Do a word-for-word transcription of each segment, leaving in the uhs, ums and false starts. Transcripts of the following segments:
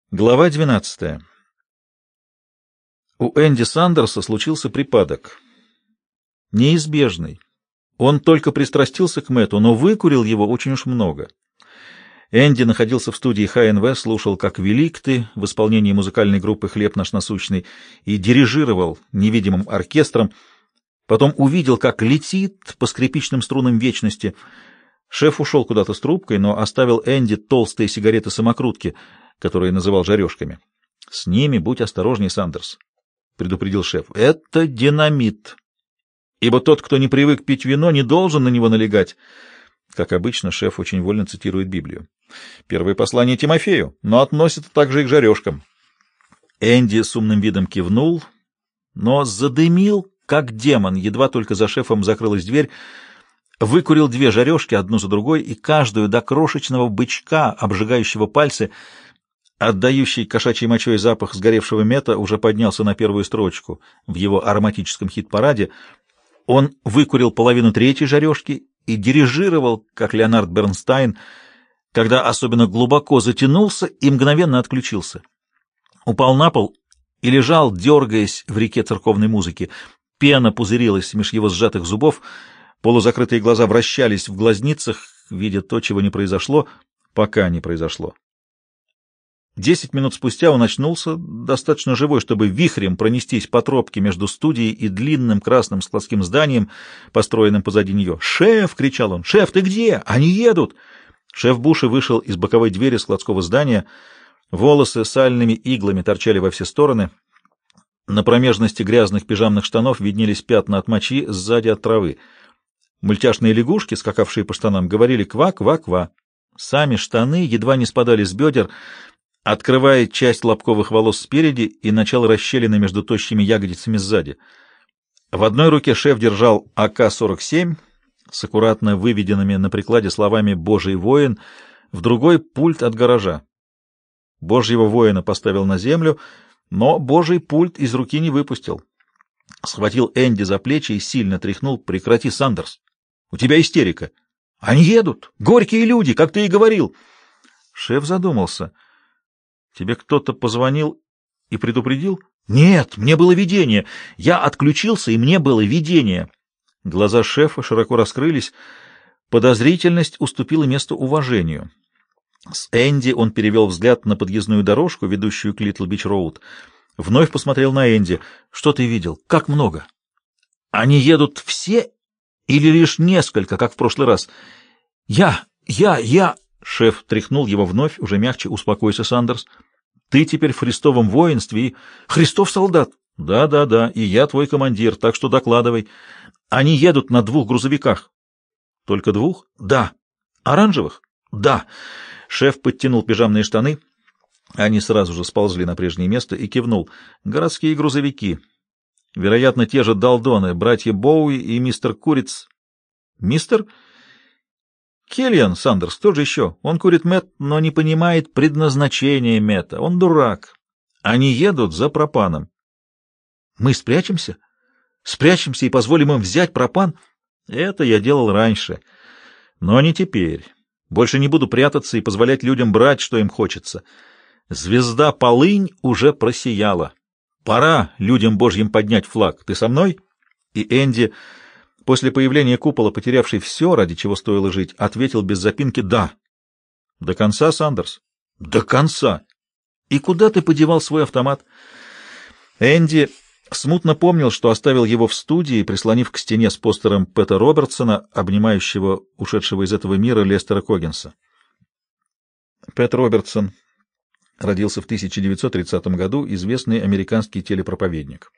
Глава двенадцатая. У Энди Сандерса случился припадок. Неизбежный. Он только пристрастился к Мэтту, но выкурил его очень уж много. Энди находился в студии Ха Эн Ви, слушал, как «Велик ты» в исполнении музыкальной группы «Хлеб наш насущный» и дирижировал невидимым оркестром. Потом увидел, как летит по скрипичным струнам вечности. Шеф ушел куда-то с трубкой, но оставил Энди толстые сигареты-самокрутки, которые называл жарежками. — С ними будь осторожней, Сандерс, — предупредил шеф. — Это динамит. Ибо тот, кто не привык пить вино, не должен на него налегать. Как обычно, шеф очень вольно цитирует Библию. Первое послание Тимофею, но относится также и к жарежкам. Энди с умным видом кивнул, но задымил, как демон, едва только за шефом закрылась дверь, выкурил две жарежки, одну за другой, и каждую до крошечного бычка, обжигающего пальцы. Отдающий кошачьей мочой запах сгоревшего мета уже поднялся на первую строчку в его ароматическом хит-параде. Он выкурил половину третьей жарежки и дирижировал, как Леонард Бернстайн, когда особенно глубоко затянулся и мгновенно отключился. Упал на пол и лежал, дергаясь в реке церковной музыки. Пена пузырилась меж его сжатых зубов, полузакрытые глаза вращались в глазницах, видя то, чего не произошло, пока не произошло. Десять минут спустя он очнулся, достаточно живой, чтобы вихрем пронестись по тропке между студией и длинным красным складским зданием, построенным позади нее. «Шеф!» — кричал он. «Шеф, ты где? Они едут!» Шеф Буши вышел из боковой двери складского здания. Волосы сальными иглами торчали во все стороны. На промежности грязных пижамных штанов виднелись пятна от мочи, сзади от травы. Мультяшные лягушки, скакавшие по штанам, говорили «ква-ква-ква». Сами штаны едва не спадали с бедер, открывая часть лобковых волос спереди и начало расщелины между тощими ягодицами сзади. В одной руке шеф держал А К сорок семь с аккуратно выведенными на прикладе словами «Божий воин», в другой — пульт от гаража. Божьего воина поставил на землю, но Божий пульт из руки не выпустил. Схватил Энди за плечи и сильно тряхнул. «Прекрати, Сандерс! У тебя истерика! Они едут! Горькие люди, как ты и говорил!» Шеф задумался. «Тебе кто-то позвонил и предупредил?» «Нет, мне было видение. Я отключился, и мне было видение». Глаза шефа широко раскрылись. Подозрительность уступила место уважению. С Энди он перевел взгляд на подъездную дорожку, ведущую к Литл-Бич-Роуд. Вновь посмотрел на Энди. «Что ты видел? Как много? Они едут все или лишь несколько, как в прошлый раз?» «Я! Я! Я!» Шеф тряхнул его вновь, уже мягче. «Успокойся, Сандерс. Ты теперь в Христовом воинстве и... Христов солдат!» «Да, да, да, и я твой командир, так что докладывай. Они едут на двух грузовиках». «Только двух?» «Да». «Оранжевых?» «Да». Шеф подтянул пижамные штаны. Они сразу же сползли на прежнее место и кивнул. «Городские грузовики. Вероятно, те же Далдоны, братья Боуи и мистер Куриц». «Мистер?» «Келлиан, Сандерс, кто же еще? Он курит мет, но не понимает предназначения мета. Он дурак. Они едут за пропаном». «Мы спрячемся? Спрячемся и позволим им взять пропан?» «Это я делал раньше. Но не теперь. Больше не буду прятаться и позволять людям брать, что им хочется. Звезда Полынь уже просияла. Пора людям Божьим поднять флаг. Ты со мной?» И Энди, после появления купола, потерявший все, ради чего стоило жить, ответил без запинки «да». «До конца, Сандерс?» «До конца». «И куда ты подевал свой автомат?» Энди смутно помнил, что оставил его в студии, прислонив к стене с постером Пэта Робертсона, обнимающего ушедшего из этого мира Лестера Коггинса. Пэт Робертсон родился в тысяча девятьсот тридцатом году, известный американский телепроповедник.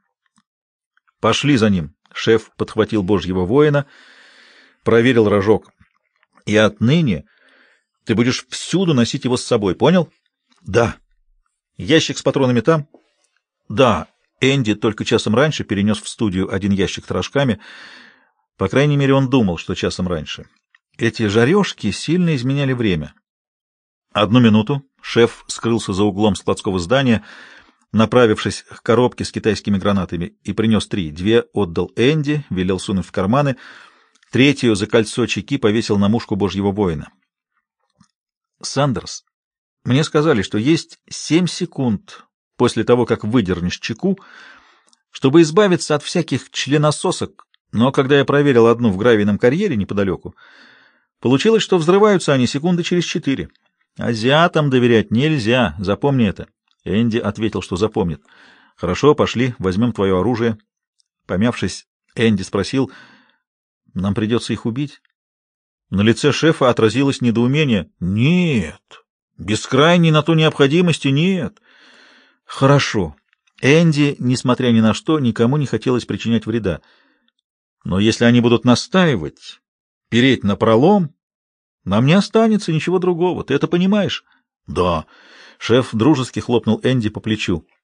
«Пошли за ним!» Шеф подхватил Божьего воина, проверил рожок. «И отныне ты будешь всюду носить его с собой, понял?» «Да». «Ящик с патронами там?» «Да». Энди только часом раньше перенес в студию один ящик с рожками. По крайней мере, он думал, что часом раньше. Эти жарежки сильно изменяли время. «Одну минуту». Шеф скрылся за углом складского здания, направившись к коробке с китайскими гранатами, и принес три. Две отдал Энди, велел сунуть в карманы. Третью за кольцо чеки повесил на мушку Божьего воина. «Сандерс, Мне сказали, что есть семь секунд после того, как выдернешь чеку, чтобы избавиться от всяких членососок, но когда я проверил одну в гравийном карьере неподалеку, получилось, что взрываются они секунды через четыре. Азиатам доверять нельзя, запомни это. Энди ответил, что запомнит. Хорошо, пошли, возьмем твое оружие. Помявшись, Энди спросил, нам придется их убить? На лице шефа отразилось недоумение. Нет, без крайней на то необходимости нет. Хорошо. Энди, несмотря ни на что, никому не хотелось причинять вреда. Но если они будут настаивать, переть напролом, нам не останется ничего другого. Ты это понимаешь? Да. Шеф дружески хлопнул Энди по плечу.